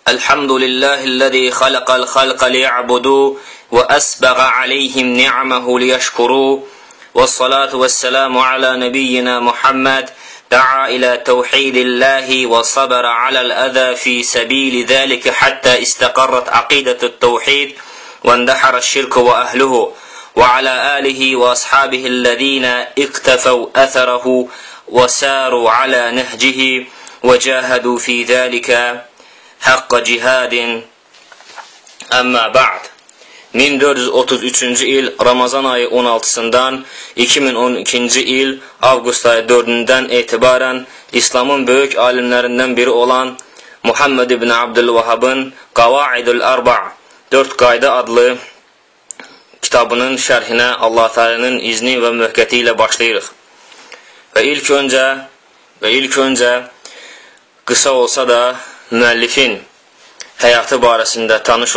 الحمد لله الذي خلق الخلق ليعبدوا وأسبغ عليهم نعمه ليشكروا والصلاة والسلام على نبينا محمد دعا إلى توحيد الله وصبر على الأذى في سبيل ذلك حتى استقرت عقيدة التوحيد واندحر الشرك وأهله وعلى آله وأصحابه الذين اقتفوا أثره وساروا على نهجه وجاهدوا في ذلك haqqa cihadin. Əmmə ba'd. 1433-cü il Ramazan ayı 16-sından 2012-ci il avqust ayı 4-dən etibarən İslamın böyük alimlərindən biri olan Muhammed ibn Abdülvahhabın Qavaidul Arba' 4 qayda adlı kitabının şərhinə Allah Teala'nın izni və müvəqqəti ilə başlayırıq. Və ilk öncə qısa olsa da müəllifin həyatı barəsində tanış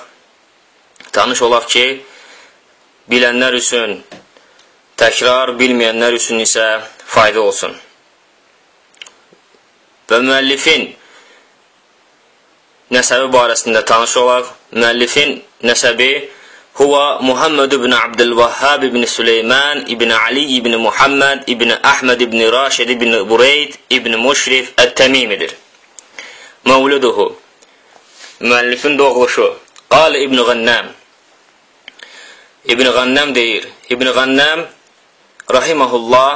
olaq ki, bilənlər üçün təkrar, bilməyənlər üçün isə fayda olsun. Və müəllifin nəsəbi barəsində tanış olaq. Müəllifin nəsəbi huwa Muhammed ibn Abdülvahhab ibn Süleyman ibn Ali ibn Muhammed ibn Ahmed ibn Raşid ibn Bureyd ibn Müşrif Ət-Təmimidir. Mevluduhu, müəllifin doğuluşu. Qal İbn Qannam. İbn Qannam deyir. İbn Qannam rahimehullah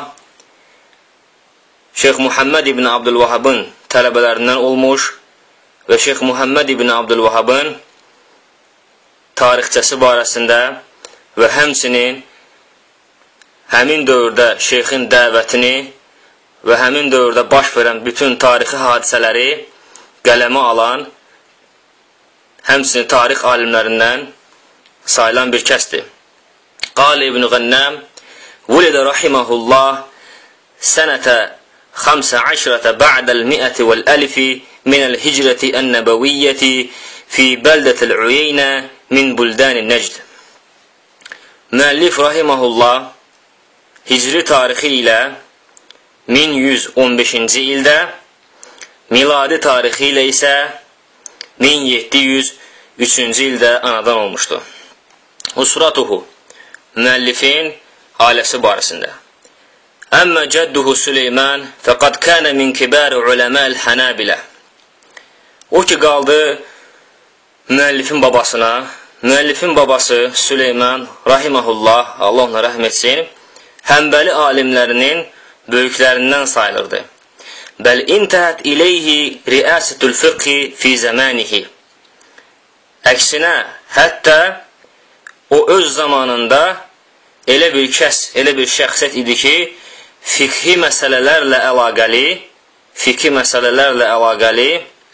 Şeyx Muhammed ibn Abdülvahhabın tələbələrindən olmuş və Şeyx Muhammed ibn Abdülvahhabın tarixçəsi barəsində və həmçinin həmin dövrdə şeyxin dəvətini və həmin dövrdə baş verən bütün tarixi hadisələri qələmə alan, həmçinin tarix alimlərindən sayılan bir kəsdir. Qal İbn Qannam vulidə rahiməhullah sənətə 15 ba'dəl mi'əti vəl əlifi minəl hicrəti ən-nəbəviyyəti fi bəldətil Uyeynə min buldan-ı Nəcd. Müəllif rahiməhullah hicri tarixi ilə 1115-ci ildə, miladi tarixi ilə isə 1703-cü ildə anadan olmuşdur. Usratuhu, müəllifin ailəsi barəsində. Əmmə cədduhu Süleyman fəqad kənə min kibar uləməl Hanabilə. O ki qaldı müəllifin babasına. Müəllifin babası Süleyman rahiməhullah, Allah ona rəhm etsin, Həmbəli alimlərinin böyüklərindən sayılırdı. Bəl intəhət iləyhi riasətül fiqhi fi zəmanihi. Əksinə, hətta o öz zamanında elə bir şəxsiyyət idi ki, fiqhi məsələlərlə əlaqəli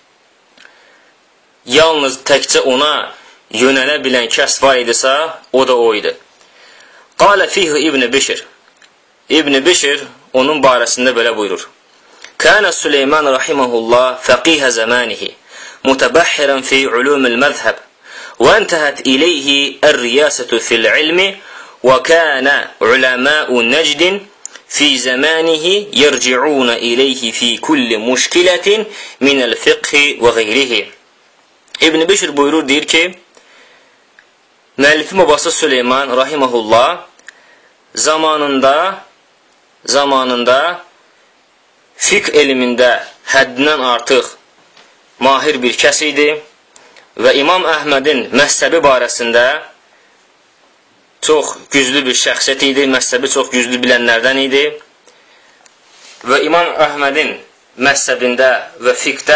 yalnız təkcə ona yönələ bilən kəs var idisə, o da o idi. Qalə fihi İbn Bişir. İbn Bişir onun barəsində belə buyurur. كان سليمان رحمه الله فقيه زمانه متبحرا في علوم المذهب وانتهت إليه الرياسة في العلم وكان علماء نجد في زمانه يرجعون إليه في كل مشكلة من الفقه وغيره. İbn Bişir buyurur, deyir ki, müəllifin babası Süleyman rahimehullah zamanında fiqh elmində həddindən artıq mahir bir kəs idi və İmam Əhmədin məzhəbi barəsində çox güclü bir şəxsiyyət idi, məzhəbi çox güclü bilənlərdən idi və İmam Əhmədin məzhəbində və fiqhdə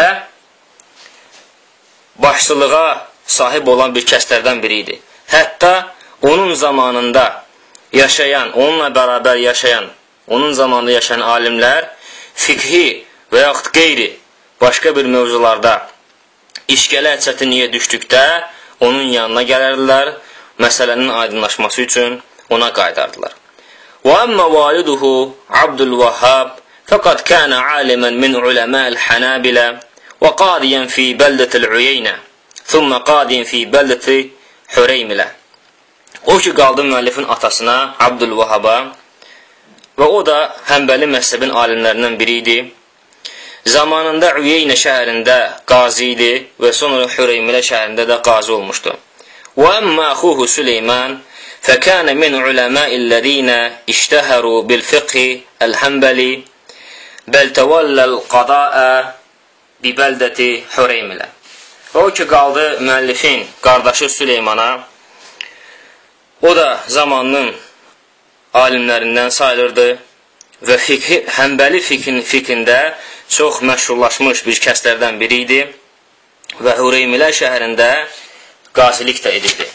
başçılığa sahib olan bir kəslərdən biri idi. Hətta onun zamanında yaşayan, onunla bərabər yaşayan, onun zamanında yaşayan alimlər fiqhi və yaxud qeyri başqa bir mövzularda işgələ çətinliyə düşdükdə onun yanına gələrdilər, məsələnin aydınlaşması üçün ona qaydardılar. Və əmmə validuhu Abdülvahhab fəqad kənə alimən min uləməl Hanabilə və qadiyyən fi bəldətil Uyeynə thumma qadiyyən fi bəldəti Hüreymilə. O ki qaldı müəllifin atasına, Abdülvahhaba, və o da Həmbəli məzhəbin alimlərindən biri idi. zamanında Üyeynə şəhərində qazi idi və sonra Hüreymilə şəhərində də qazi olmuşdu. Və əmmə əxuhu Süleyman fəkənə min uləməillədinə iştəhəru bil-fiqhi əl-həmbəli bəl təvəlləl qadaə bibəldəti Hüreymilə. Və o ki, qaldı müəllifin qardaşı Süleymana, o da zamanının alimlərindən sayılırdı və həmbəli fikrində çox məşhurlaşmış bir kəslərdən biri idi və Hüreymilə şəhərində qazilik də edirdi.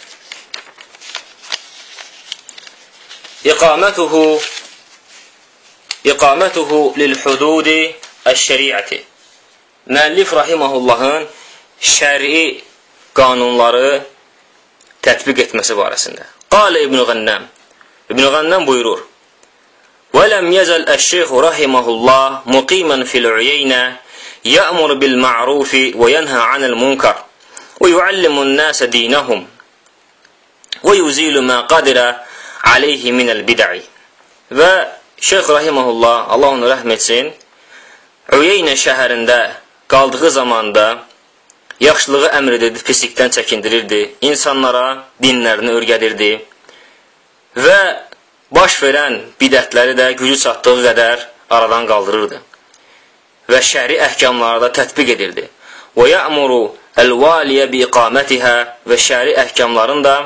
İqamətuhu lil-hududi əş-şəriəti. Müəllif rahimahullahın şəri qanunları tətbiq etməsi barəsində. Qalə İbn Qənnəm. İbn Qənnəm buyurur: وَلَمْ يَزَلْ الشيخ رحمه الله مقيما في العيينة يأمر بالمعروف وينهى عن المنكر ويعلم الناس دينهم ويزيل ما قدر عليه من البدع. Və Şeyx rahimehullah, Allah onu rəhm etsin, Üyeynə şəhərində qaldığı zamanda yaxşılığı əmr edirdi, pislikdən çəkindirirdi, insanlara dinlərini öyrədirdi və baş verən bidətləri də gücü çatdığı qədər aradan qaldırırdı və şəri əhkamları da tətbiq edirdi. Və ya'muru el-valiyə bi-iqamətihə və şəri əhkamların da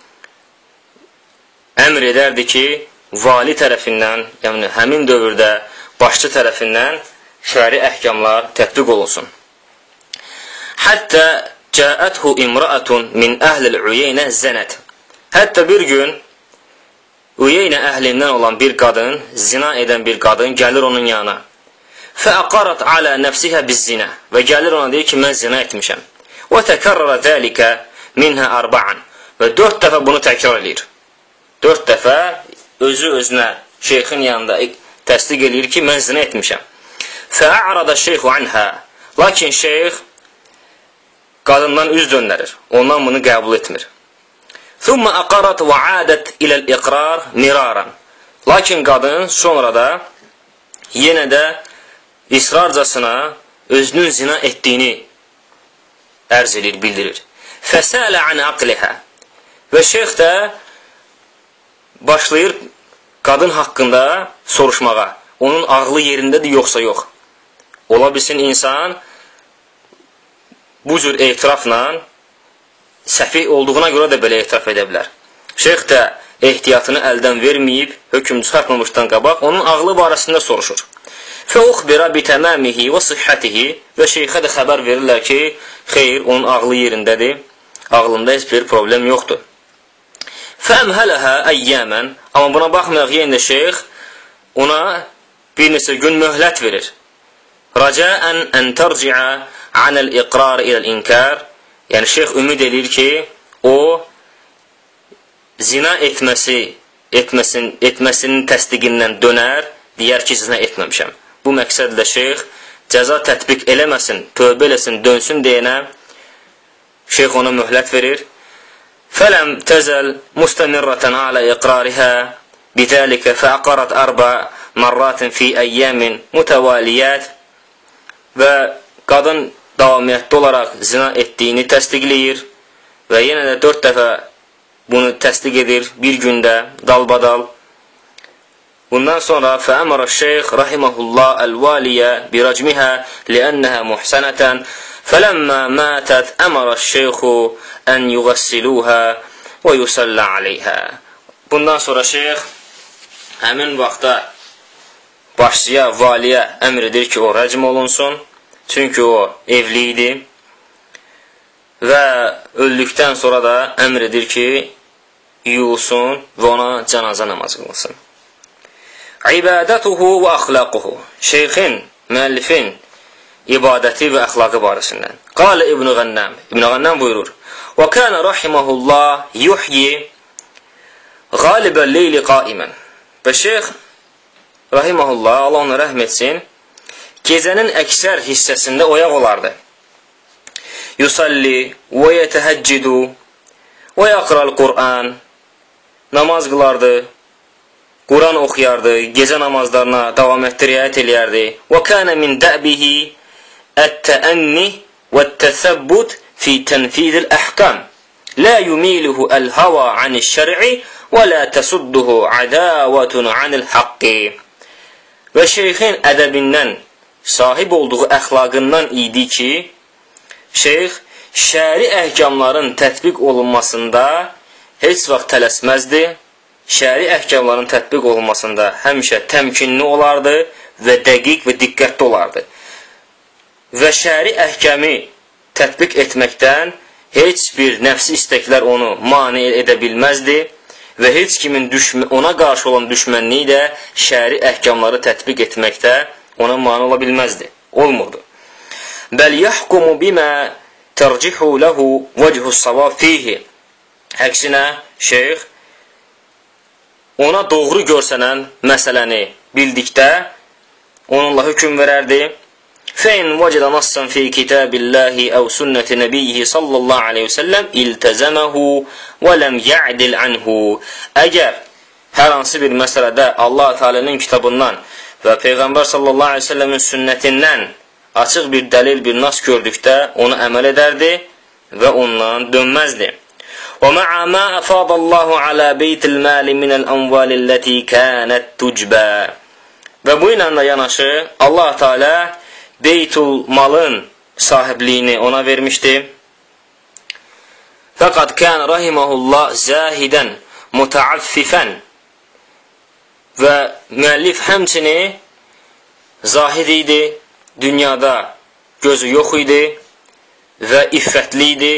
əmr edərdi ki, vali tərəfindən, yəni həmin dövrdə başçı tərəfindən şəri əhkamlar tətbiq olunsun. Hətta cəəthu imra'atun min əhlil Üyeynə zənət. Hətta bir gün Üyeynə əhlindən olan bir qadın, zina edən bir qadın gəlir onun yanına. Fəəqarat alə nəfsihə biz-zinə. Və gəlir ona deyir ki, mən zina etmişəm. Və təkərrərə dəlikə minhə arba'an. Və 4 dəfə bunu təkrar edir. 4 dəfə özü özünə şeyxin yanında təsdiq edir ki, mən zina etmişəm. Fəə'rada şeyxu anhə. Lakin şeyx qadından üz döndərir. Ondan bunu qəbul etmir. ثُمَّ أَقَرَتْ وَعَادَتْ إِلَى الْإِقْرَارِ مِرَارًا. Lakin qadın sonra da yenə də israrcasına özünün zina etdiyini ərz edir, bildirir. فَسَأَلَ عَنْ عَقْلِهَا. Və şeyx də başlayır qadın haqqında soruşmağa. Onun ağlı yerindədir, yoxsa yox. Ola bilsin insan bu cür etirafla səfih olduğuna görə də belə etiraf edə bilər. Şeyx də ehtiyatını əldən verməyib, hökm çıxartmamışdan qabaq onun ağlı barəsində soruşur. Fəuxbira bitəməmihi və sıhhətihi. Və şeyxə də xəbər verirlər ki, xeyr, onun ağlı yerindədir, ağlında heç bir problem yoxdur. Fəəmhələhə əyyəmən. Amma buna baxmayaq, yenə şeyx ona bir neçə gün möhlət verir. Rəcəən ən tərciə anəl-iqrar iləl-inkar. Yəni, şeyx ümid edir ki, o zina etməsinin təsdiqindən dönər, deyər ki, zina etməmişəm. Bu məqsədlə şeyx cəza tətbiq eləməsin, tövbə eləsin, dönsün deyənə şeyx ona möhlət verir. Fələm təzəl müstəmirrətən alə iqrarihə bidəlikə fəəqarat 4 marratin fi əyyəmin mütəvaliyyət. Və qadın davamiyyətli olaraq zina etdiyini təsdiqləyir və yenə də 4 dəfə bunu təsdiq edir bir gündə, dalbadal. Bundan sonra fəəmərə şeyx rahiməhullah əl-valiyə biracmihə liənnəhə muhsənətən fələmmə mətət əmərə şeyxu ən yuğəssiluhə və yusəllə aleyhə. Bundan sonra şeyx həmin vaxtda başçıya, valiyə əmr edir ki, o rəcm olunsun. Çünki o evli idi və öldükdən sonra da əmr edir ki, yuyulsun və ona cənazə namazı qılsın. İbadətuhu və əxlaquhu. Şeyxin, müəllifin ibadəti və əxlaqı barəsindən. Qalə İbn Qənnəm. İbn Qənnəm buyurur: "Və kana rahimehullah yuhyi qalibel-leyli qa'iman." Və şeyx rahimehullah, Allah ona rəhm etsin, gecənin əksər hissəsində oyaq olardı. Yusalli və yetəhəccidu və yaqra'l Qur'an. Namaz qılardı, Quran oxuyardı, gecə namazlarına davam etdi, riayət eləyərdi. Və kana min dəbihi التأني والتثبت في تنفيذ الأحكام لا يميله الهوى عن الشرع ولا تصده عداوة عن الحق. Və şeyxin ədəbindən, sahib olduğu əxlaqından idi ki, şeyx şəri əhkamların tətbiq olunmasında heç vaxt tələsməzdi, şəri əhkamların tətbiq olunmasında həmişə təmkinli olardı və dəqiq və diqqətli olardı. Və şəri əhkəmi tətbiq etməkdən heç bir nəfsi istəklər onu mane edə bilməzdi və heç kimin ona qarşı olan düşmənliyi də şəri əhkamları tətbiq etməkdə ona mane ola bilməzdi, olmurdu. Bəl yahkumu bimə tərcihu ləhu vəchus-savab fihi. Əksinə, şeyx ona doğru görsənən məsələni bildikdə onunla hökm verərdi. فَاِنْ وَجَدَ نَصًّا فِي كِتَابِ اللّٰهِ اَوْ سُنَّةِ نَبِيِّهِ صَلَّى اللّٰهِ عَلَيْهِ وَسَلَّمْ اِلْتَزَمَهُ وَلَمْ يَعْدِلْ عَنْهُ. Əgər hər hansı bir məsələdə Allah Teala'nın kitabından və Peyğəmbər sallallahu aleyhi ve sellemin sünnətindən açıq bir dəlil, bir nas gördükdə onu əməl edərdi və ondan dönməzdi. وَمَعَ مَا أَفَاضَ اللّٰهُ عَلَى بَيْتِ الْمَالِ مِنَ الْأَمْوَالِ الَّتِي كَانَتْ تُجْبَى. Və bu ilə də yanaşı Allah Teala Beytul malın sahibliyini ona vermişdi. Fakat kan rahimehullah zahidən mutaaffifən. Və müəllif həmçinin zahid idi, dünyada gözü yox idi və iffətli idi,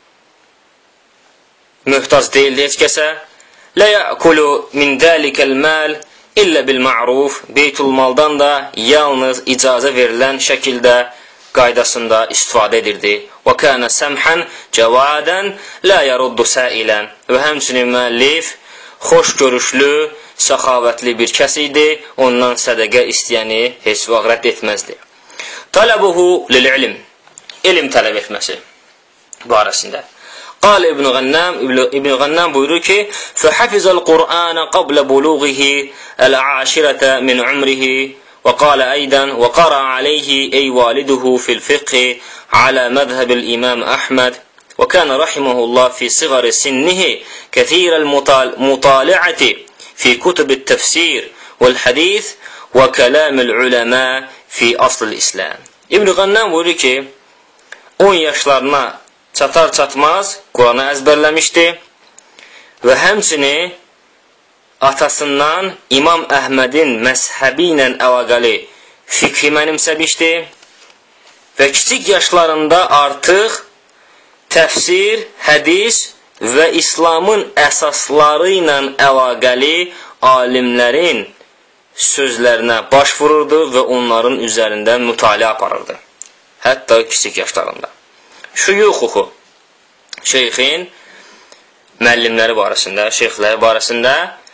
möhtac deyildi heç kəsə. La ya'kulu min zalikal mal İllə bil-ma'ruf, beytulmaldan da yalnız icazə verilən şəkildə, qaydasında istifadə edirdi. Və kənə səmhän cəvadən la yaruddu səilən. Və həmçinin müəllif xoş görüşlü, səxavətli bir kəs idi, ondan sədəqə istəyəni heç vaxt rədd etməzdi. Tələbuhu lil-ilm, elm tələb etməsi barəsində. قال ابن غنام buyurur ki فحفظ القرآن قبل بلوغه العاشرة من عمره وقال أيضا وقرأ عليه أي والده في الفقه على مذهب الإمام أحمد وكان رحمه الله في صغر سنه كثير المطالعة في كتب التفسير والحديث وكلام العلماء في أصل الإسلام. İbn Gannam buyurur ki 10 yaşlarına çatar-çatmaz Quranı əzbərləmişdi və həmçinin atasından İmam Əhmədin məzhəbi ilə əlaqəli fikri mənimsəmişdi və kiçik yaşlarında artıq təfsir, hədis və İslamın əsasları ilə əlaqəli alimlərin sözlərinə baş vururdu və onların üzərində mütaliə aparırdı. Hətta kiçik yaşlarında. Şuyuxuhu, şeyxin müəllimləri barəsində, şeyxləri barəsində,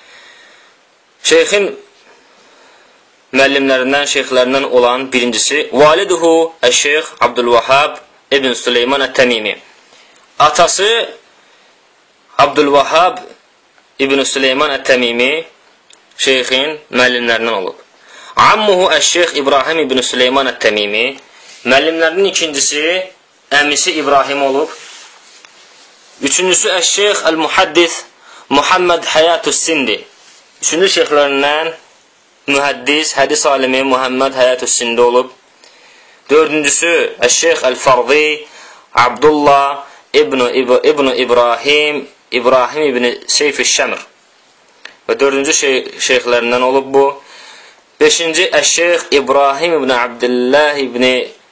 şeyxin müəllimlərindən, şeyxlərindən olan birincisi, validuhu əş-şeyx Abdülvahhab ibn Süleyman ət-Təmimi. Atası Abdülvahhab ibn Süleyman ət-Təmimi şeyxin müəllimlərindən olub. Ammuhu əş-şeyx İbrahim ibn Süleyman ət-Təmimi. Müəllimlərinin ikincisi əmisi İbrahim olub. Üçüncüsü əş-şeyx əl-muhaddis Muhammed Həyatu's-Sindi. Üçüncü şeyxlərindən mühəddis, hədis alimi Muhammed Həyatu's-Sindi olub. Dördüncüsü əş-şeyx əl-Fardi Abdullah ibn İbrahim ibn Seyf-i-Şəmr. Və dördüncü şeyxlərindən olub bu. Beşinci əş-şeyx İbrahim ibn Abdullah ibn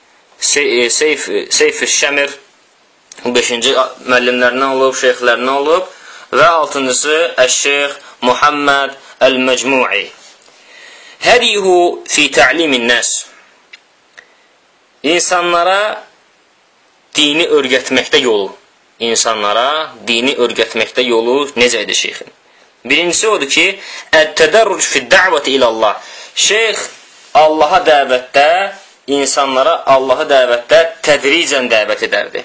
Seyf-i-Şəmr. Beşinci müəllimlərindən olub, şeyxlərindən olub. Və altıncısı əş-şeyx Muhammed əl-Məcmu'i. Hədiyuhu fi ta'limin nas. İnsanlara dini öyrətməkdə yolu. İnsanlara dini öyrətməkdə yolu necədir şeyxin? Birincisi odur ki, ət-tədərruc fi-d-də'vəti ilallah. Şeyx Allaha dəvətdə, insanlara Allaha dəvətdə tədricən dəvət edərdi.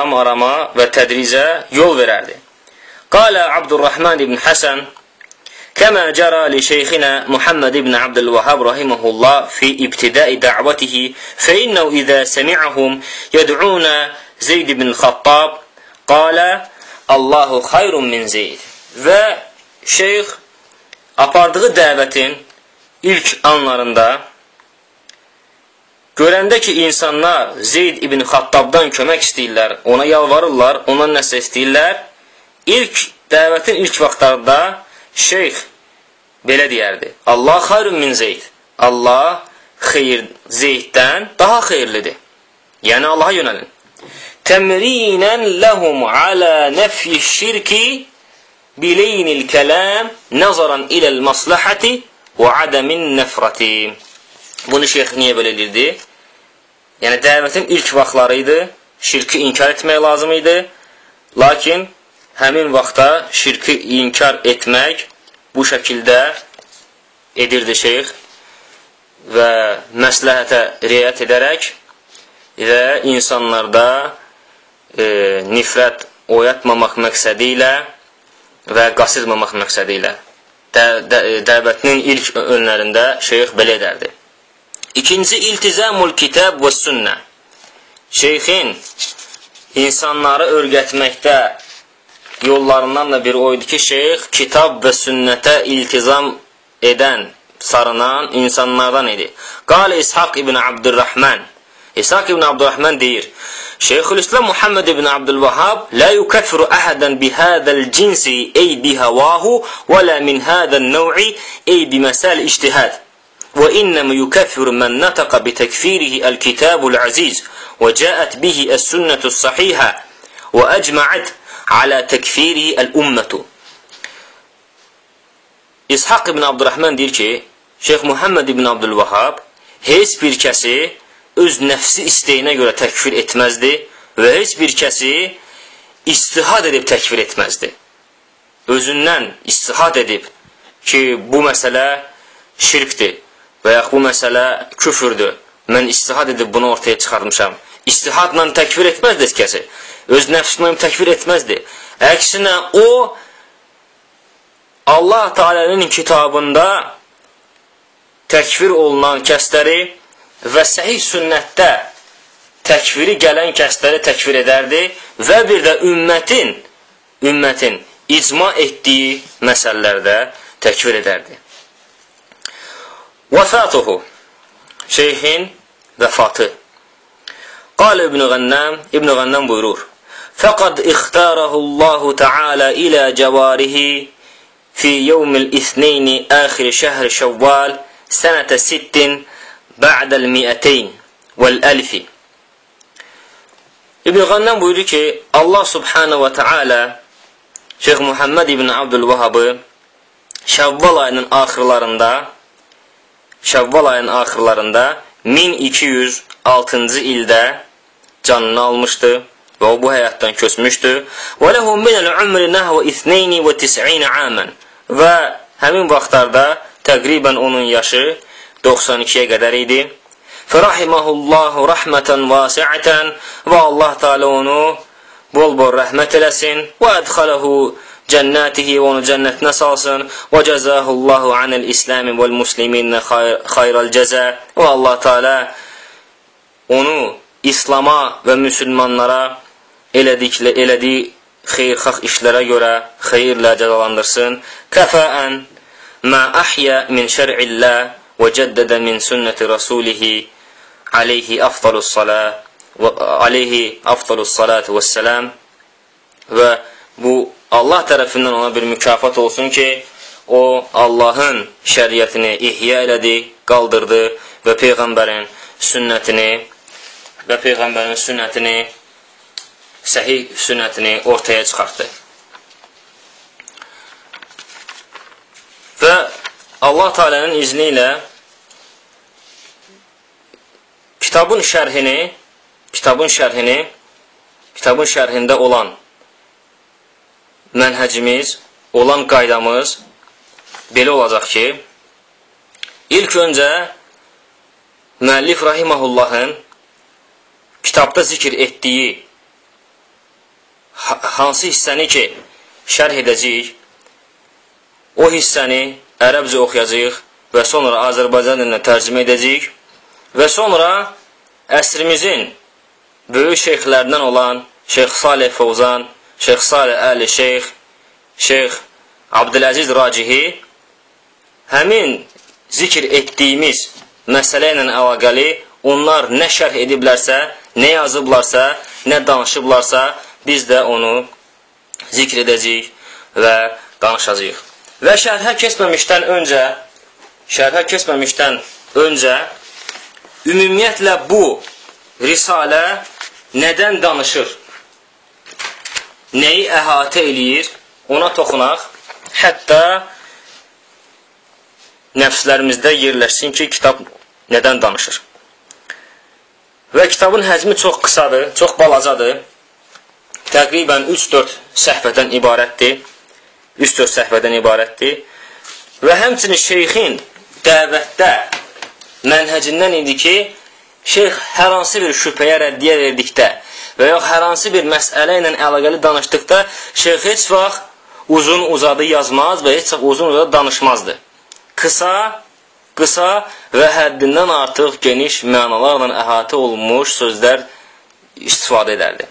Aram-arama və tədricə yol verərdi. Qalə Abdurrahman ibn Həsən كما جرى لشيخنا محمد بن عبد الوهاب رحمه الله في ابتداء دعوته فإنه إذا سمعهم يدعون زيد بن الخطاب قال الله خير من زيد. Və şeyx apardığı dəvətin ilk anlarında görəndə ki, insanlar Zeyd ibn Xattabdan kömək istəyirlər, ona yalvarırlar, ondan nəsə istəyirlər. Dəvətin ilk vaxtlarında şeyx belə deyərdi: Allah xayrun min Zeyd. Allah Zeyddən daha xeyirlidir. Yəni Allaha yönəlin. Təmrinən ləhum alə nəfyi şirki bileynil kələm nəzaran iləl maslahəti və adəmin nəfrəti. Bunu şeyx niyə belə edirdi? Yəni dəvətin ilk vaxtları idi, şirki inkar etmək lazım idi. Lakin həmin vaxtda şirki inkar etmək bu şəkildə edirdi şeyx və məsləhətə riayət edərək və insanlarda nifrət oyatmamaq məqsədi ilə və qasırmamaq məqsədi ilə dəvətinin ilk önlərində şeyx belə edərdi. İkinci, iltizamul kitab və sünnə. Şeyxin insanları öyrətməkdə yollarından da biri oydu ki, şeyx kitab və sünnətə iltizam edən, sarınan insanlardan idi. Qalə İshaq ibn Abdurrahman. İshaq ibn Abdurrahman deyir: Şeyxülislam Muhammed ibn Abdülvahhab la yukaffiru ahadan bihadal cinsi ey bihawahu və la min hadal nev'i ey bimasal ictihad. Və innəmə yukaffiru mən nataqa bitekfirihi el-kitabul aziz və cəət bihi es-sünnətu s-sahihə və əcma'at alə tekfirihi el-ummətu. İshaq ibn Abdurrahman deyir ki, Şeyx Muhammed ibn Abdülvahhab heç bir kəsi öz nəfsi istəyinə görə təkfir etməzdi və heç bir kəsi istihad edib təkfir etməzdi. Özündən istihad edib ki, bu məsələ şirkdir və yaxud bu məsələ küfürdür, mən istihad edib bunu ortaya çıxarmışam. İstihadla təkfir etməzdi heç kəsi. Öz nəfsindən təkfir etməzdi. Əksinə o, Allah Teala'nın kitabında təkfir olunan kəsləri və səhih sünnətdə təkfiri gələn kəsləri təkfir edərdi və bir də ümmətin icma etdiyi məsələlərdə təkfir edərdi. Vəfatuhu, şeyxin vəfatı. Qal İbn Qənnam buyurur: Fəqad ixtarəhullahu Teala ilə cəvarihi fi yevmil ithneyni əxiri şəhri Şəvval sənətə 6 ba'dəl 200 vəl-əlf. İbn Qənnam buyurur ki, Allah Subhanahu və Teala Şeyx Muhammed ibn Abdülvahhabı Şəvval ayının axırlarında 1206-cı ildə canını almışdı və o bu həyatdan köçmüşdü. Və ləhu minəl umri nəhvə 92 amən və həmin vaxtlarda təqribən onun yaşı 92-yə qədər idi. Fərahiməhullahu rəhmətən vasiətən və Allah Teala onu bol-bol rəhmət eləsin və ədxələhu cənnətihi və onu cənnətinə salsın və cəzahullahu anəl-İslami vəl-musliminə xayral cəzə və Allah Teala onu İslama və müsəlmanlara elədiyi xeyrxalq işlərə görə xeyirlə cəzalandırsın. Kəfəən mə əhyə min şər'illah və cəddədə min sünnəti rasulihi aleyhi afdalus salatu vəssəlam. Və bu Allah tərəfindən ona bir mükafat olsun ki, o Allahın şəriətini ihya elədi, qaldırdı və Peyğəmbərin sünnətini, səhih sünnətini ortaya çıxartdı. Və Allah Teala'nın izni ilə kitabın şərhində olan mənhəcimiz, olan qaydamız belə olacaq ki, ilk öncə müəllif rahiməhullahın kitabda zikr etdiyi hansı hissəni ki, şərh edəcəyik, o hissəni ərəbcə oxuyacağıq və sonra Azərbaycan dilinə tərcümə edəcəyik və sonra əsrimizin böyük şeyxlərindən olan Şeyx Salih Fovzan, Şeyx Salih Əli Şeyx, Şeyx Abdüləziz Racihi həmin zikr etdiyimiz məsələ ilə əlaqəli onlar nə şərh ediblərsə, nə yazıblarsa, nə danışıblarsa, biz də onu zikr edəcəyik və danışacağıq. Və şərhə keçməmişdən öncə ümumiyyətlə bu risalə nədən danışır? Nəyi əhatə eləyir? Ona toxunaq. Hətta nəfslərimizdə yerləşsin ki, kitab nədən danışır? Və kitabın həcmi çox qısadır, çox balacadır. Təqribən 3-4 səhifədən ibarətdir. Və həmçinin şeyxin dəvətdə mənhəcindən idi ki, şeyx hər hansı bir şübhəyə rəddiyə verdikdə və yox hər hansı bir məsələ ilə əlaqəli danışdıqda şeyx heç vaxt uzun-uzadı yazmaz və heç vaxt uzun-uzadı danışmazdı. Qısa və həddindən artıq geniş mənalarla əhatə olunmuş sözlər istifadə edərdi.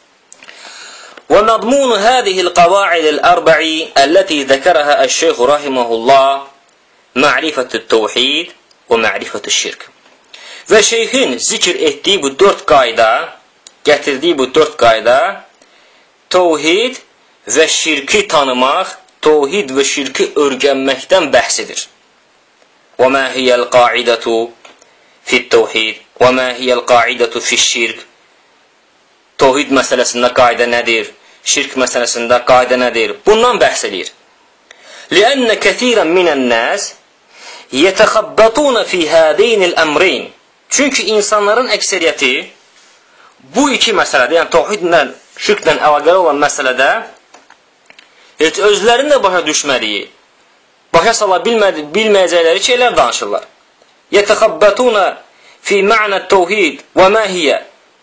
ومضمون هذه القواعد الأربع التي ذكرها الشيخ رحمه الله معرفة التوحيد ومعرفة الشirk. Və şeyxin zikr etdiyi bu 4 qayda, gətirdiyi bu 4 qayda tevhid və şirki tanımaq, tevhid və şirki öyrənməkdən bəhs edir. وما هي القاعدة في التوحيد وما هي القاعدة في الشirk. Tevhid məsələsində qayda nədir? Şirk məsələsində qayda nədir? Bundan bəhs edir. لأن كثيرا من الناس يتخبطون في هذين الأمرين. Çünki insanların əksəriyyəti bu iki məsələdə, yəni tevhidlə, şirklə əlaqəli olan məsələdə heç özlərinin də başa düşmədiyi, başa sala bilməyəcəkləri şeylər danışırlar. يتخبطون في معنى التوحيد وما هي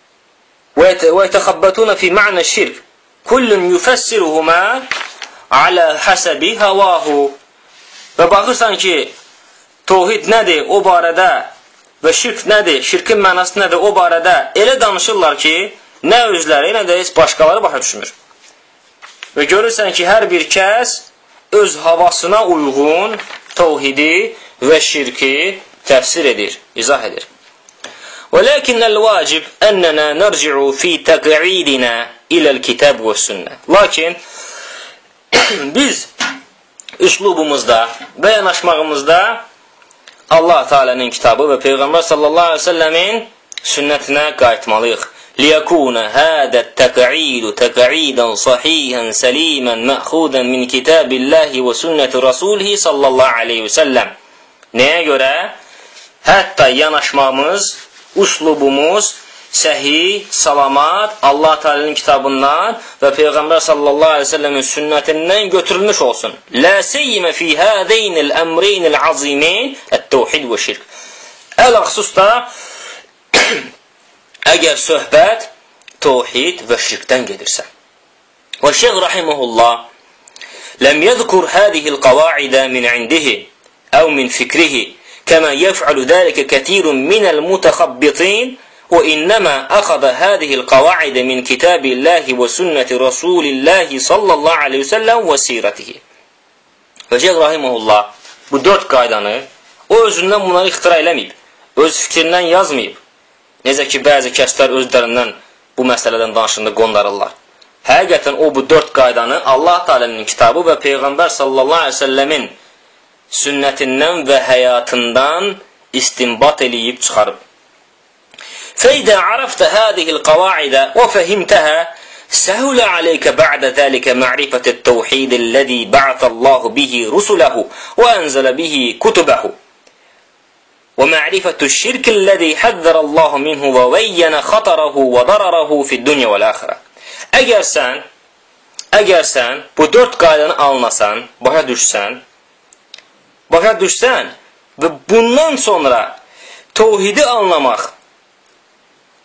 ويتخبطون في معنى الشرك كل يفسرهما على حسب هواه. Və baxırsan ki, tevhid nədir o barədə və şirk nədir, şirkin mənası nədir o barədə elə danışırlar ki, nə özləri, nə də heç başqaları başa düşmür. Və görürsən ki, hər bir kəs öz havasına uyğun tevhidi və şirki təfsir edir, izah edir. وَلَكِنَّ الْوَاجِبْ أَنَّنَا نَرْجِعُ فِي تَقْعِيدِنَا إِلَى الْكِتَابِ وَالسُنَّةِ. Lakin biz üslubumuzda və yanaşmağımızda Allah Teala'nın kitabı və Peyğəmbər sallallahu aleyhi ve sellemin sünnətinə qayıtmalıyıq. لِيَكُونَ هَذَا التَّقْعِيدُ تَقْعِيدًا صَحِيحًا سَلِيمًا مَأْخُوذًا مِنْ كِتَابِ اللّٰهِ وَسُنَّةِ رَسُولِهِ sallallahu aleyhi ve sellem. Nəyə görə? Hətta yanaşmamız, uslubumuz səhih, salamat, Allah Teala'nın kitabından və Peyğəmbər sallallahu aleyhi ve sellemin sünnətindən götürülmüş olsun. La seyyimə fi hədəynil əmreynil azimin ət-tevhid və şirk. Ələxsus da əgər söhbət tevhid və şirkdən gedirsə. Və Şeyx rahimehullah ləm yəzkur hədihil qavaidə min indihi əv min fikrihi kəmə yəf'alu zəlikə kətirun minəl mutəxabbitin وإنما أخذ هذه القواعد من كتاب الله وسنة رسول الله صلى الله عليه وسلم وسيرته. Və Şeyx rahimehullah bu 4 qaydanı o özündən bunları ixtira eləməyib, öz fikrindən yazmayıb. Necə ki, bəzi kəslər özlərindən bu məsələdən danışında qondarırlar. Həqiqətən o bu 4 qaydanı Allah Teala'nın kitabı və Peyğəmbər sallallahu aleyhi ve sellemin sünnətindən və həyatından istinbat eləyib çıxarıb. فإذا عرفت هذه القواعد وفهمتها سهل عليك بعد ذلك معرفة التوحيد الذي بعث الله به رسله وأنزل به كتبه ومعرفة الشرك الذي حذر الله منه وبين خطره وضرره في الدنيا والآخرة. Əgər sən bu 4 qaydanı anlasan, başa düşsən və bundan sonra tevhidi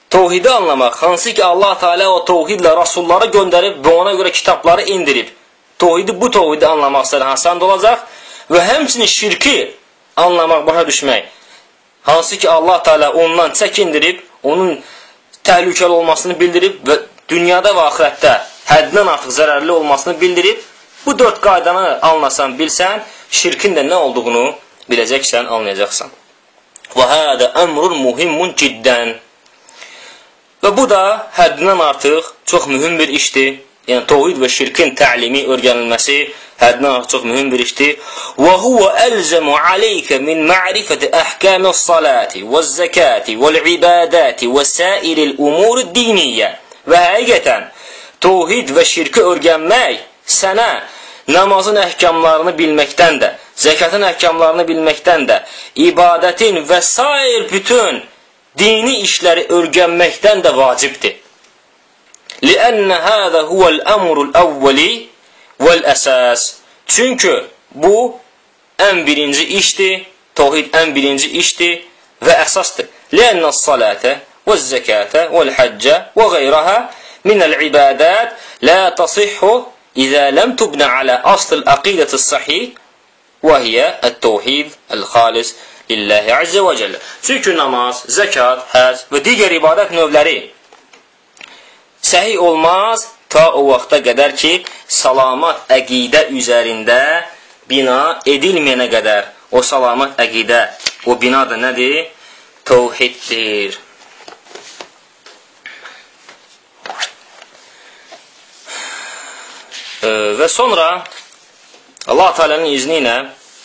anlamaq, hansı ki Allah Teala o tevhidlə rasulları göndərib və ona görə kitabları indirib bu təvhidi anlamaq sizə asan olacaq və həmçinin şirki anlamaq, başa düşmək. Hansı ki Allah Teala ondan çəkindirib, onun təhlükəli olmasını bildirib və dünyada və axirətdə həddindən artıq zərərli olmasını bildirib. Bu 4 qaydanı anlasan, bilsən, şirkin də nə olduğunu biləcəksən, anlayacaqsan. Və hədə əmrun muhimmun ciddən. Və bu da həddindən artıq çox mühüm bir işdir. Yəni, təvhid və şirkin təlimi, öyrənilməsi həddindən artıq çox mühüm bir işdir. Və huvə əlzəmu aleykə min ma'rifəti əhkəmis salati və zəkati və ibadati və sairil umur diniyyə. Və həqiqətən, təvhid və şirki öyrənmək sənə namazın əhkamlarını bilməkdən də, zəkatın əhkamlarını bilməkdən də, ibadətin və sair bütün dini işləri öyrənməkdən də vacibdir. Liənnə hədə huvəl əmrul əvvəli vəl-əsas. Çünki bu ən birinci işdir, təvhid ən birinci işdir və əsasdır. Liənnə s-salətə və-zəkətə vəl-həccə və qeyrəhə minəl-ibadət lə tasihhu İzə ləm tubnə alə asl əqidəti sahih və hiyə ət-təvhid əl-xalis lillahi azze və cəllə. Çünki namaz, zəkat, həcc və digər ibadət növləri səhih olmaz ta o vaxta qədər ki, salamat əqidə üzərində bina edilməyənə qədər. O salamat əqidə, o bina da nədir? Təvhiddir. Və sonra Allah Teala'nın izni ilə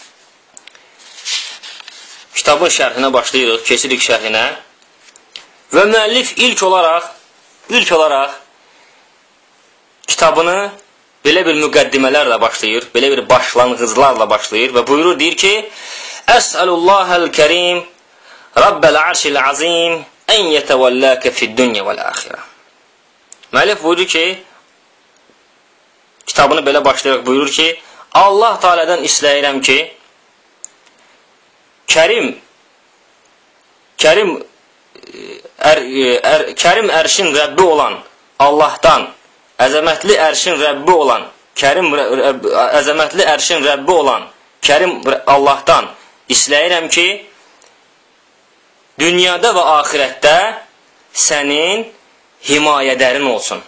kitabın şərhinə başlayırıq, keçirik şərhinə və müəllif ilk olaraq kitabını belə bir müqəddimələrlə başlayır, belə bir başlanğıclarla başlayır və buyurur, deyir ki, Əsəlullahəl kərim Rabbəl arşil azim ən yətəvəlləkə fid-dünya vəl-əxirə. Müəllif buyurur ki, kitabını belə başlayaraq buyurur ki, Allah Teala'dan istəyirəm ki, Kərim ərşin Rəbbi olan Allahdan, əzəmətli ərşin Rəbbi olan, əzəmətli ərşin Rəbbi olan Kərim Allahdan istəyirəm ki, dünyada və axirətdə sənin himayədərin olsun.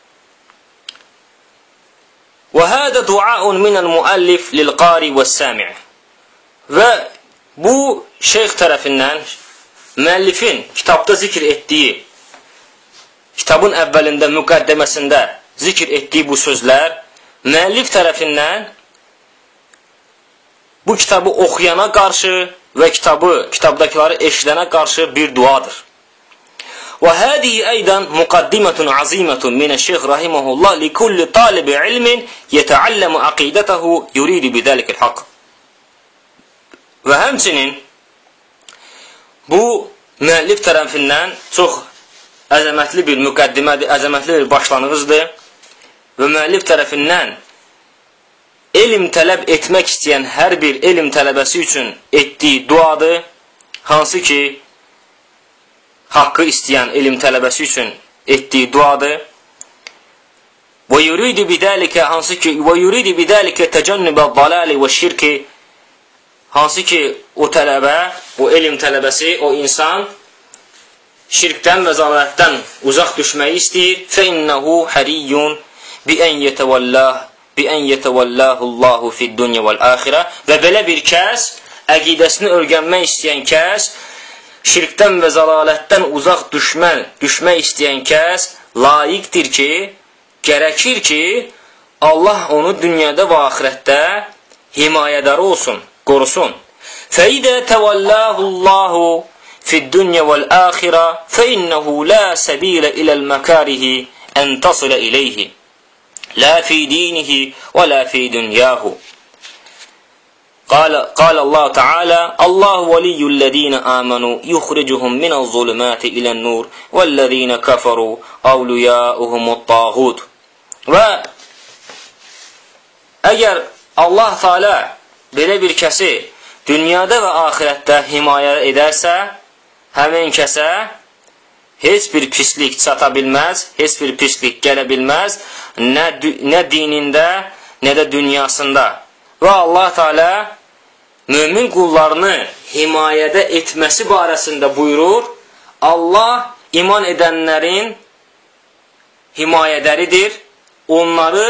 وهذا دعاء من المؤلف للقاري والسامع. Və bu şeyx tərəfindən müəllifin kitabda zikr etdiyi, kitabın əvvəlində, müqəddəməsində zikr etdiyi bu sözlər müəllif tərəfindən bu kitabı oxuyana qarşı və kitabdakiləri eşidənə qarşı bir duadır. وهذه أيضا مقدمة عظيمة من الشيخ رحمه الله لكل طالب علم يتعلم عقيدته يريد بذلك الحق. Və həmçinin bu müəllif tərəfindən çox əzəmətli bir müqəddimədir, əzəmətli bir başlanğıcdır və müəllif tərəfindən elm tələb etmək istəyən hər bir elm tələbəsi üçün etdiyi duadır, hansı ki haqqı istəyən elm tələbəsi üçün etdiyi duadır. Və yuridu bidəlikə təcənnübə dalali və şirki. Hansı ki o tələbə, o elm tələbəsi, o insan şirkdən və zəlalətdən uzaq düşməyi istəyir. Fəinnəhu həriyyun biən yetəvəllahullahu fid-dunya vəl-əxirə. Və belə bir kəs, əqidəsini öyrənmək istəyən kəs, şirkdən və zəlalətdən uzaq düşmək istəyən kəs layiqdir ki, gərəkir ki, Allah onu dünyada və axirətdə himayədarı olsun, qorusun. Fəidə təvəlləhullahu fid-dunya vəl-əxirə fəinnəhu lə səbilə iləl-məkarihi ən tasilə iləyhi lə fi dinihi və lə fi dünyahu. قال الله تعالى الله ولي الذين آمنوا يخرجهم من الظلمات إلى النور والذين كفروا أولياؤهم الطاغوت. Və əgər Allah Teala belə bir kəsi dünyada və axirətdə himayə edərsə, həmin kəsə heç bir pislik çata bilməz, heç bir pislik gələ bilməz, nə dinində, nə də dünyasında. Və Allah Teala mömin qullarını himayədə etməsi barəsində buyurur, Allah iman edənlərin himayədəridir, onları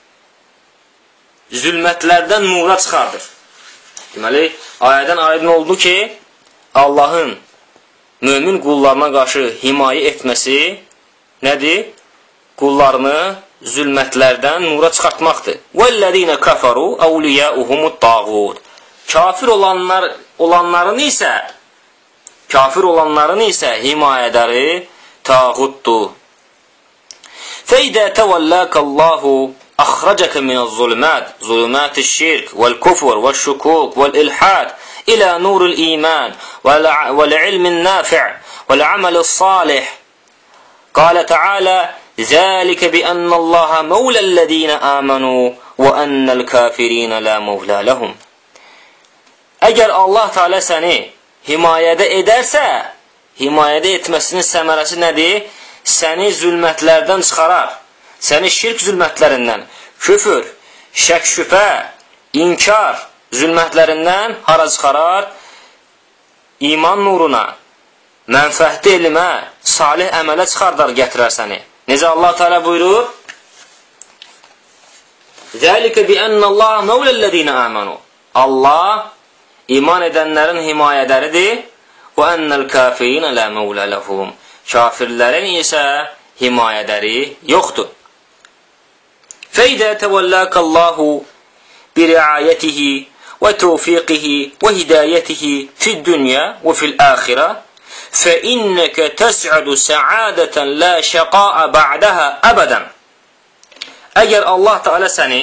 zülmətlərdən nura çıxardır. Deməli, ayədən aydın oldu ki, Allahın mömin qullarına qarşı himayə etməsi nədir? Qullarını zülmətlərdən nura çıxartmaqdır. وَالَّذِينَ كَفَرُوا أَوْلِيَاؤُهُمُ الطَّاغُوتُ Kafir olanların isə himayədəri tağutdur. فَإِذَا تَوَلَّاكَ اللَّهُ أَخْرَجَكَ مِنَ الظُّلُمَاتِ ظُلُمَاتِ الشِّرْكِ وَالْكُفْرِ وَالشُّكُوكِ وَالْإِلْحَادِ إِلَى نُورِ الْإِيمَانِ وَالْعِلْمِ النَّافِعِ وَالْعَمَلِ الصَّالِحِ قال تعالى ذلك بأن الله مولى الذين آمنوا وأن الكافرين لا مولى لهم. Əgər Allah Teala səni himayədə edərsə, himayədə etməsinin səmərəsi nədir? Səni zülmətlərdən çıxarar. Səni şirk zülmətlərindən, küfür, şək şübhə, inkar zülmətlərindən hara çıxarar? İman nuruna, mənfəətli elmə, salih əmələ çıxardar, gətirər səni. Necə Allah Teala buyurur? Zəlikə biənnəllaha məvləllədinə əmənu. Allah iman edənlərin himayədəridir. Və ennəl kafirinə lə məvlə ləhum. Kafirlərin isə himayədəri yoxdur. Fəidə təvəlləkəllahu birəayətihi və təvfiqihi və hidayətihi fid-dünya və fil-əxirə فَإِنَّكَ تَسْعَدُ سَعَادَةً لَا شَقَاءَ بَعْدَهَا أَبَدًا. Əgər Allah Teala səni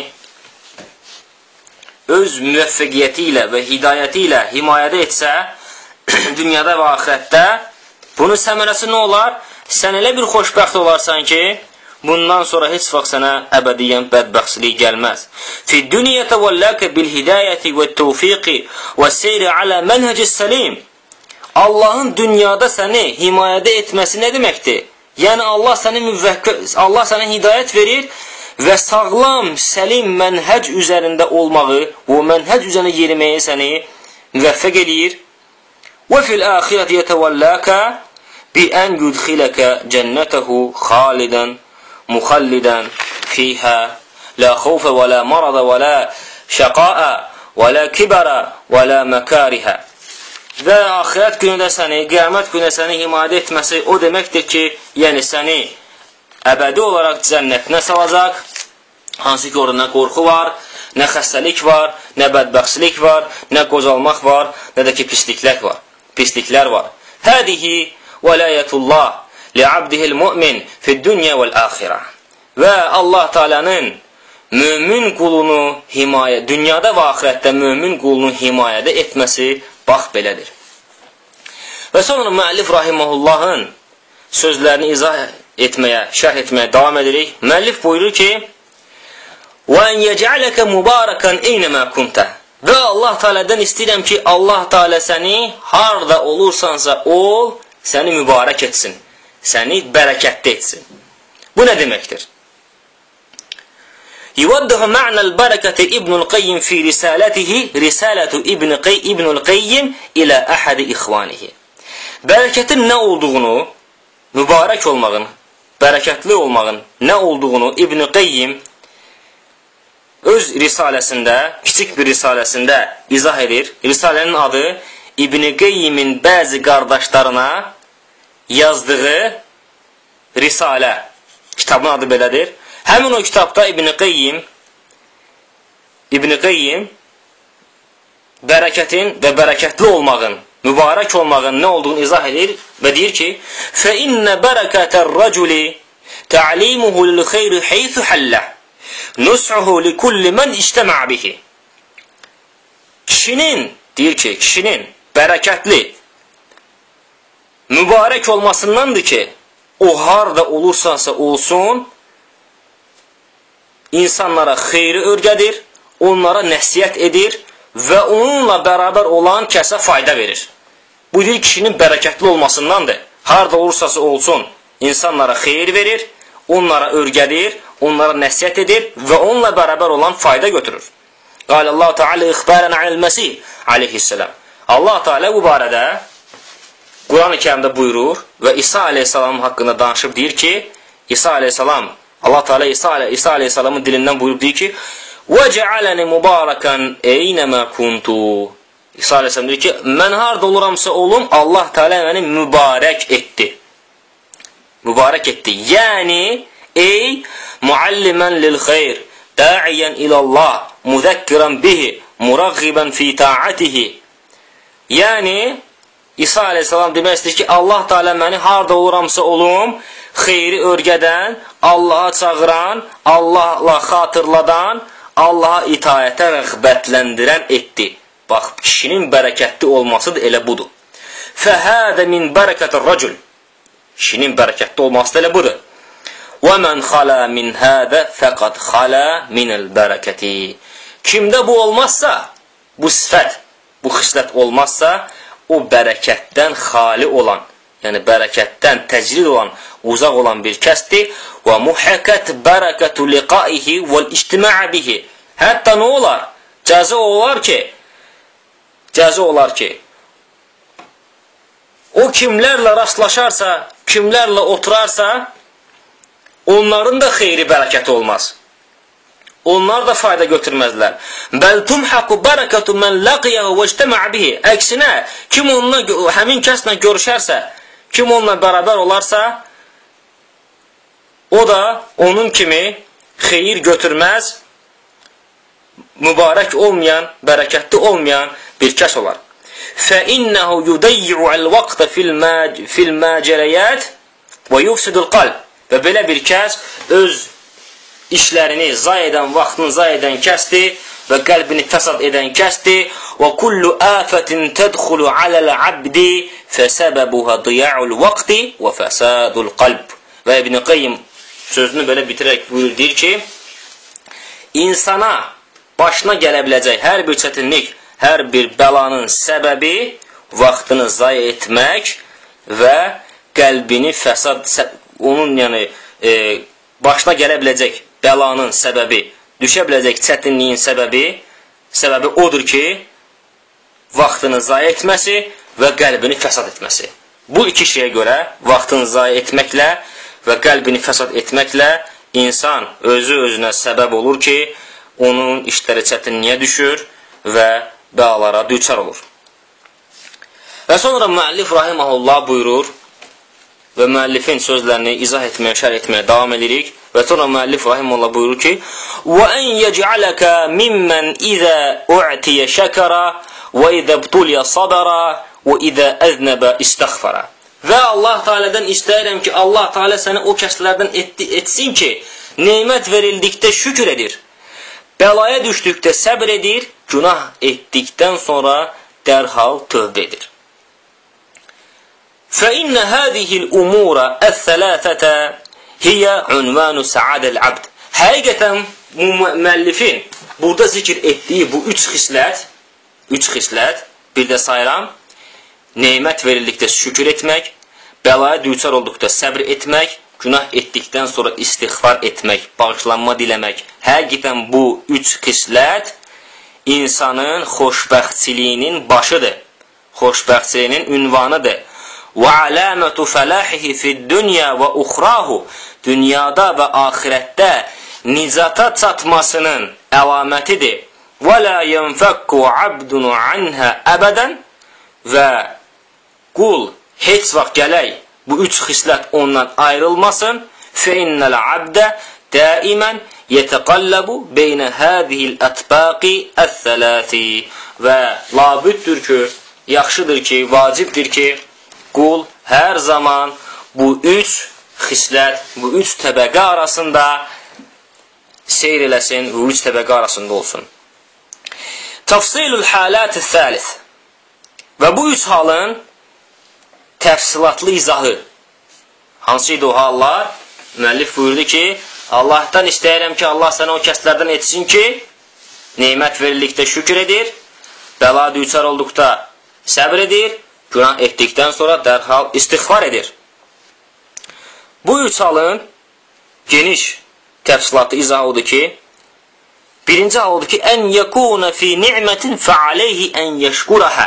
öz müvəffəqiyyəti ilə və hidayəti ilə himayədə etsə, dünyada və axirətdə, bunun səmərəsi nə olar? Sən elə bir xoşbəxt olarsan ki, bundan sonra heç vaxt sənə əbədiyyən bədbəxtçilik gəlməz. فِالدُّنْيَا تَوَلَّكَ بِالْهِدَايَةِ وَالتَّوْفِيقِ وَالسَّيْرِ عَلَى مَنْهَجِ السَّلِيمِ. Allahın dünyada səni himayədə etməsi nə deməkdir? Yəni Allah sənə hidayət verir və sağlam, səlim mənhəc üzərində olmağı, o mənhəc üzərində yeriməyi səni müvəffəq eləyir. Və fil-əxirəti yətəvəlləka bi-ən yudxiləkə cənnətəhu xalidən, muxallidən fiyhə, la xovfə və la maradə və la şəqaə və la kibərə və la məkərihə. Və axirət günündə səni, qiyamət günündə səni himayədə etməsi o deməkdir ki, yəni səni əbədi olaraq cənnətinə salacaq, hansı ki orada nə qorxu var, nə xəstəlik var, nə bədbəxtçilik var, nə qocalmaq var, nə də ki pisliklər var. Hədihi vəlayətullah li'abdihil mu'min fid-dünya vəl-əxirə. Və Allah Teala'nın mömin qulunu dünyada və axirətdə mömin qulunu himayədə etməsi bax belədir. Və sonra müəllif rahiməhullahın sözlərini izah etməyə, şərh etməyə davam edirik. Müəllif buyurur ki: وَاَنْ يَجْعَلَكَ مُبَارَكًا اَيْنَمَا كُنْتَ. Və Allah Teala'dan istəyirəm ki, Allah Teala səni harda olursansa ol, səni mübarək etsin, səni bərəkətli etsin. Bu nə deməkdir? يوضح معنى البركة ابن القيم في رسالته رسالة ابن القيم إلى أحد إخوانه. Bərəkətin nə olduğunu, mübarək olmağın, bərəkətli olmağın nə olduğunu İbn Qayyim öz risaləsində, kiçik bir risaləsində izah edir. Risalenin adı İbn Qayyimin bəzi qardaşlarına yazdığı risalə. Kitabın adı belədir. Həmin o kitabda İbn Qayyim bərəkətin və bərəkətli olmağın, mübarək olmağın nə olduğunu izah edir və deyir ki: فَإِنَّ بَرَكَةَ الرَّجُلِ تَعْلِيمُهُ لِلْخَيْرِ حَيْثُ حَلَّهُ نُصْحُهُ لِكُلِّ مَنْ اجْتَمَعَ بِهِ. Kişinin bərəkətli, mübarək olmasındandır ki, o harda olursansa olsun, insanlara xeyri öyrədir, onlara nəsihət edir və onunla bərabər olan kəsə fayda verir. Bu deyil, kişinin bərəkətli olmasındandır. Harada olursa olsun, insanlara xeyir verir, onlara öyrədir, onlara nəsihət edir və onunla bərabər olan fayda götürür. Qalallahu Teala ixbarən anil Məsih aleyhisselam. Allah Teala bu barədə Quran-ı Kərimdə buyurur və İsa aleyhisselam haqqında danışıb deyir ki, İsa aleyhisselam, Allah Teala İsa aleyhisselamın dilindən buyurub deyir ki, وَجَعَلَنِ مُبَارَكًا اَيْنَمَا كُنْتُ. İsa aleyhisselam deyir ki, mən harada oluramsa olum, Allah Teala məni mübarək etdi. Mübarək etdi. Yəni, ey muallimən lil xeyr, da'iyyən ilallah, müzəkkirən bihi, muraqibən fi ta'atihi. Yəni, İsa aleyhisselam demək istəyir ki, Allah Teala məni harada oluramsa olum, xeyri örgədən, Allaha çağıran, Allahla xatırladan, Allaha itayətə rəğbətləndirən etdi. Bax, kişinin bərəkətli olması da elə budur. Fəhədə min bərəkətir racul. Kişinin bərəkətli olması da elə budur. وَمَنْ خَلَى مِنْ هَذَا فَقَدْ خَلَى مِنَ الْبَرَكَةِ. Kimdə bu olmazsa, bu sifət, bu xislət olmazsa, o bərəkətdən xali olan, yəni bərəkətdən təcrid olan, uzaq olan bir kəsdir. وَمُحَكَتْ بَرَكَةُ لِقَائِهِ وَالْاِجْتِمَعَ بِهِ. Hətta nə olar? Cəza olar ki, o kimlərlə rastlaşarsa, kimlərlə oturarsa, onların da xeyri bərəkəti olmaz. Onlar da fayda götürməzlər. Bəl tumhaqu bərəkətu mən laqiyahu və ictəmə bihi. Əksinə, kim onunla, həmin kəslə görüşərsə, kim onunla bərabər olarsa, o da onun kimi xeyir götürməz, mübarək olmayan, bərəkətli olmayan bir kəs olar. فَإِنَّهُ يُدَيِّعُ الْوَقْتَ فِي الْمَاجَرَيَاتِ وَيُفْسِدُ الْقَلْبِ. Və belə bir kəs öz işlərini zay edən, vaxtını zay edən kəsdir və qəlbini fəsad edən kəsdir. وَكُلُّ آفَةٍ تَدْخُلُ عَلَى الْعَبْدِ فَسَبَبُهَا ضِيَاعُ الْوَقْتِ وَفَسَادُ الْقَلْبِ. Və İbn Qayyim sözünü belə bitirərək buyurur, deyir ki, insana başına gələ biləcək hər bir çətinlik, hər bir bəlanın səbəbi vaxtını zay etmək və qəlbini fəsad, onun yəni başına gələ biləcək bəlanın səbəbi, düşə biləcək çətinliyin səbəbi odur ki, vaxtını zay etməsi və qəlbini fəsad etməsi. Bu iki şeyə görə vaxtını zay etməklə və qəlbini fəsad etməklə insan özü-özünə səbəb olur ki, onun işləri çətinliyə düşür və bəlalara düçar olur. Və sonra müəllif rahiməhullah buyurur və müəllifin sözlərini izah etməyə, şərh etməyə davam edirik və sonra müəllif rahiməhullah buyurur ki, وَأَنْ يَجْعَلَكَ مِمَّنْ إِذَا أُعْتِيَ شَكَرَ وَإِذَا ابْتُلِيَ صَبَرَ وَإِذَا أَذْنَبَ إِسْتَغْفَرَ. Və Allah Teala'dan istəyirəm ki, Allah Teala səni o kəslərdən etsin ki, nemət verildikdə şükür edir, bəlaya düşdükdə səbr edir, günah etdikdən sonra dərhal tövbə edir. فَإِنَّ هَذِهِ الْأُمُورَ الثَّلَاثَةَ هِيَ عُنْوَانُ سَعَادَ الْعَبْدِ. Həqiqətən müəllifin burada zikr etdiyi bu üç xislət, bir də sayıram, nemət verildikdə şükür etmək, bəlaya düçar olduqda səbr etmək, günah etdikdən sonra istiğfar etmək, bağışlanma diləmək. Həqiqətən bu üç xislət insanın xoşbəxtçiliyinin başıdır, xoşbəxtçiliyinin ünvanıdır. وَعَلَامَةُ فَلَاحِهِ فِي الدُّنْيَا وَأُخْرَاهُ. Dünyada və axirətdə nicata çatmasının əlamətidir. وَلَا يَنْفَكُّ عَبْدٌ عَنْهَا أَبَدًا. Və qul heç vaxt gələk bu üç xislət ondan ayrılmasın. فَإِنَّ الْعَبْدَ دَائِمًا يَتَقَلَّبُ بَيْنَ هَذِهِ الْأَطْبَاقِ الثَّلَاثِ. Və labüddür ki, yaxşıdır ki, vacibdir ki, qul hər zaman bu üç xislət, bu üç təbəqə arasında seyr eləsin, bu üç təbəqə arasında olsun. Təfsilul halət-i thəlith. Və bu üç halın təfsilatlı izahı. Hansıydı o hallar? Müəllif buyurdu ki, Allahdan istəyirəm ki, Allah sənə o kəslərdən etsin ki, nemət verildikdə şükür edir, bəla düçar olduqda səbr edir, günah etdikdən sonra dərhal istiğfar edir. Bu üç halın geniş təfsilatı, izah odur ki, birinci hal odur ki, ən yəkuna fi ni'mətin fəaleyhi ən yəşkurəhə.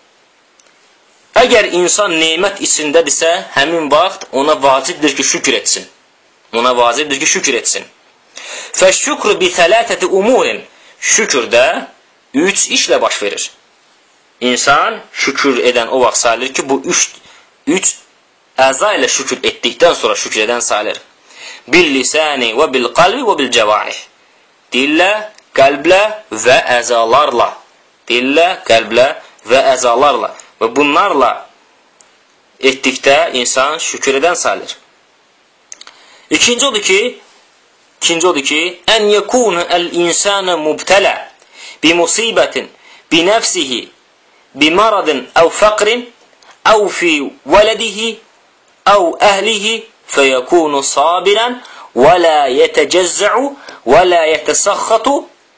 Əgər insan neymət içindədirsə, həmin vaxt ona vacibdir ki, şükür etsin. Ona vacibdir ki, şükür etsin. Fəşşükr bi thələtəti umurin. Şükür də 3 işlə baş verir. İnsan şükür edən o vaxt sayılır ki, bu 3 əza ilə şükür etdikdən sonra şükür edən sayılır. Bil lisani və bil qalbi və bil cəvarih. Dillə, qəlblə və əzalarla. Dillə, qəlblə və əzalarla. Və bunlarla etdikdə insan şükür edən sayılır. İkinci odur ki, ən yekunu əl-insana mubtələ bi musibətin, bi nəfsihi, bi maradın əv fəqrin, əv fi vələdihi, əv əhlihi, fəyəkunu sabirən, və la yətəcəzzə'u, və la yətəsəxxatu,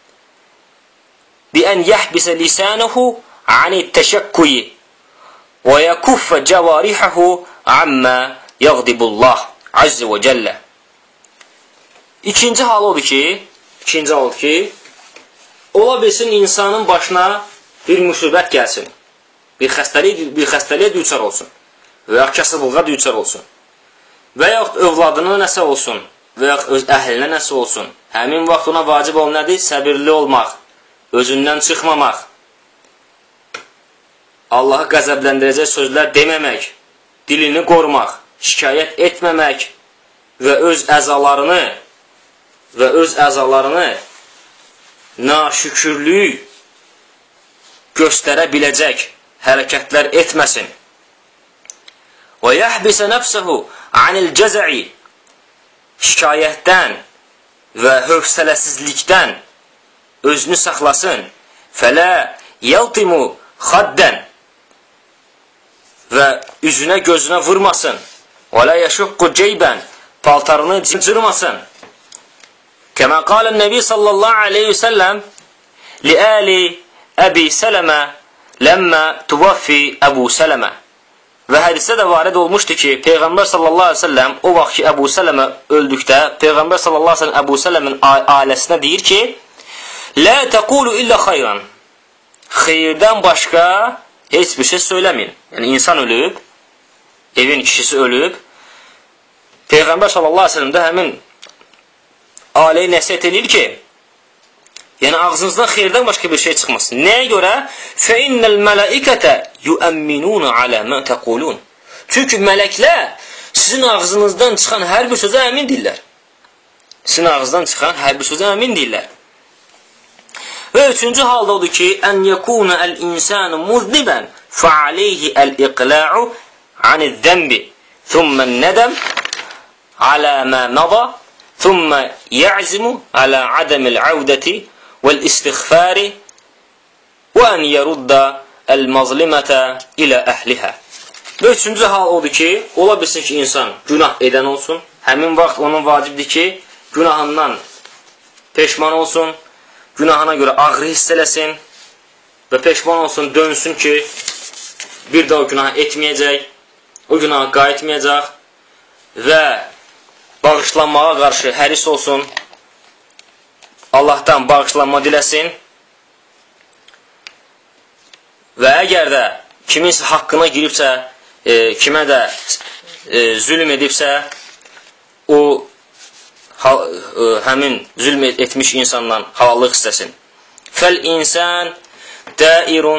bi ən yəhbisə lisanəhu ani təşəkküyi, və yəkuffə cəvarihəhu əmmə yəğdibullah azze və cəllə. İkinci hal odur ki, ola bilsin insanın başına bir müsibət gəlsin, bir xəstəliyə düçar olsun və ya kasıblığa düçar olsun və yaxud övladına nəsə olsun və yaxud öz əhlinə nəsə olsun. Həmin vaxt ona vacib olan nədir? Səbirli olmaq, özündən çıxmamaq, Allahı qəzəbləndirəcək sözlər deməmək, dilini qorumaq, şikayət etməmək və öz əzalarını naşükürlük göstərə biləcək hərəkətlər etməsin. Və yəhbisə nəfsəhu anil cəzə'i, şikayətdən və hövsələsizlikdən özünü saxlasın. Fələ yəltimu xaddən, və üzünə gözünə vurmasın. Və lə yəşuqqu ceybən, paltarını cırmasın. Kəmə qalən Nəbi sallallahu aleyhi və səlləm li-əli Əbi Sələmə ləmmə tuvaffi Əbu Sələmə. Və hədisdə də varid olmuşdu ki, Peyğəmbər sallallahu aleyhi və səlləm o vaxt ki, Əbu Sələmə öldükdə, Peyğəmbər sallallahu aleyhi və səlləm Əbu Sələmin ailəsinə deyir ki, lə təqulu illə xayran, xeyirdən başqa heç bir şey söyləməyin. Yəni, insan ölüb, evin kişisi ölüb, Peyğəmbər sallallahu aleyhi və səlləm də həmin ailəyə nəsihət edir ki, yəni ağzınızdan xeyirdən başqa bir şey çıxmasın. Nəyə görə? فَإِنَّ الْمَلَائِكَةَ يُؤَمِّنُونَ عَلَى مَا تَقُولُونَ. Çünki mələklər sizin ağzınızdan çıxan hər bir sözə əmin deyirlər. Sizin ağzınızdan çıxan hər bir sözə əmin deyirlər. Və üçüncü halda odur ki, أَنْ يَكُونَ الْإِنسَانُ مُذْنِبًا فَعَلَيْهِ الْإِقْلَاعُ عَنِ الذَّنْبِ ثُمَّ النَّدَمْ عَلَى مَا مَضَى ثُمَّ يَعْزِمُ عَلَى عَدَمِ الْعَوْدَةِ وَالْإِسْتِغْفَارِ وَأَنْ يَرُدَّ الْمَظْلِمَةَ إِلَى أَهْلِهَا. Və üçüncü hal odur ki, ola bilsin ki, insan günah edən olsun. Həmin vaxt onun vacibdir ki, günahından peşman olsun, günahına görə ağrı hiss eləsin və peşman olsun, dönsün ki, bir də o günah etməyəcək, o günaha qayıtmayacaq və bağışlanmağa qarşı həris olsun, Allahdan bağışlanma diləsin və əgər də kiminsə haqqına giribsə, kimə də zülm edibsə, o həmin zülm etmiş insandan halallıq istəsin. Fəl-insan dairun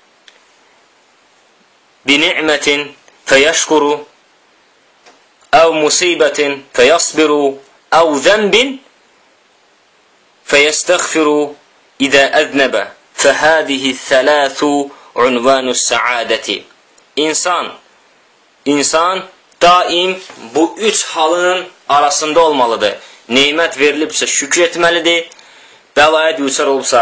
bi ni'mətin fəyəşkuru əv musibətin fəyəsbiru əv zənbin fəyəstəğfiru idə əznəbə fəhədihi thələthü unvanu səadəti. İnsan daim bu üç halının arasında olmalıdır. Neymət verilibsə şükür etməlidir, bəlaya düçar olubsa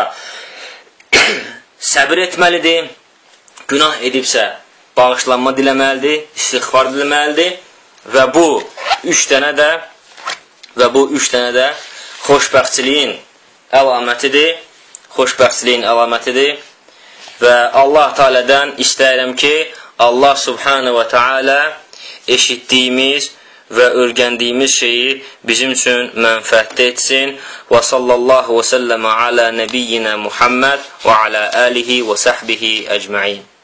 səbir etməlidir, günah edibsə bağışlanma diləməlidir, istiğfar diləməlidir və bu üç dənə də xoşbəxtçiliyin əlamətidir və Allah Teala'dan istəyirəm ki, Allah Subhanahu və Teala eşitdiyimiz və öyrəndiyimiz şeyi bizim üçün mənfəətli etsin. Və sallallahu və səlləmə alə nəbiyyinə Muhammed və alə alihi və səhbihi əcməin.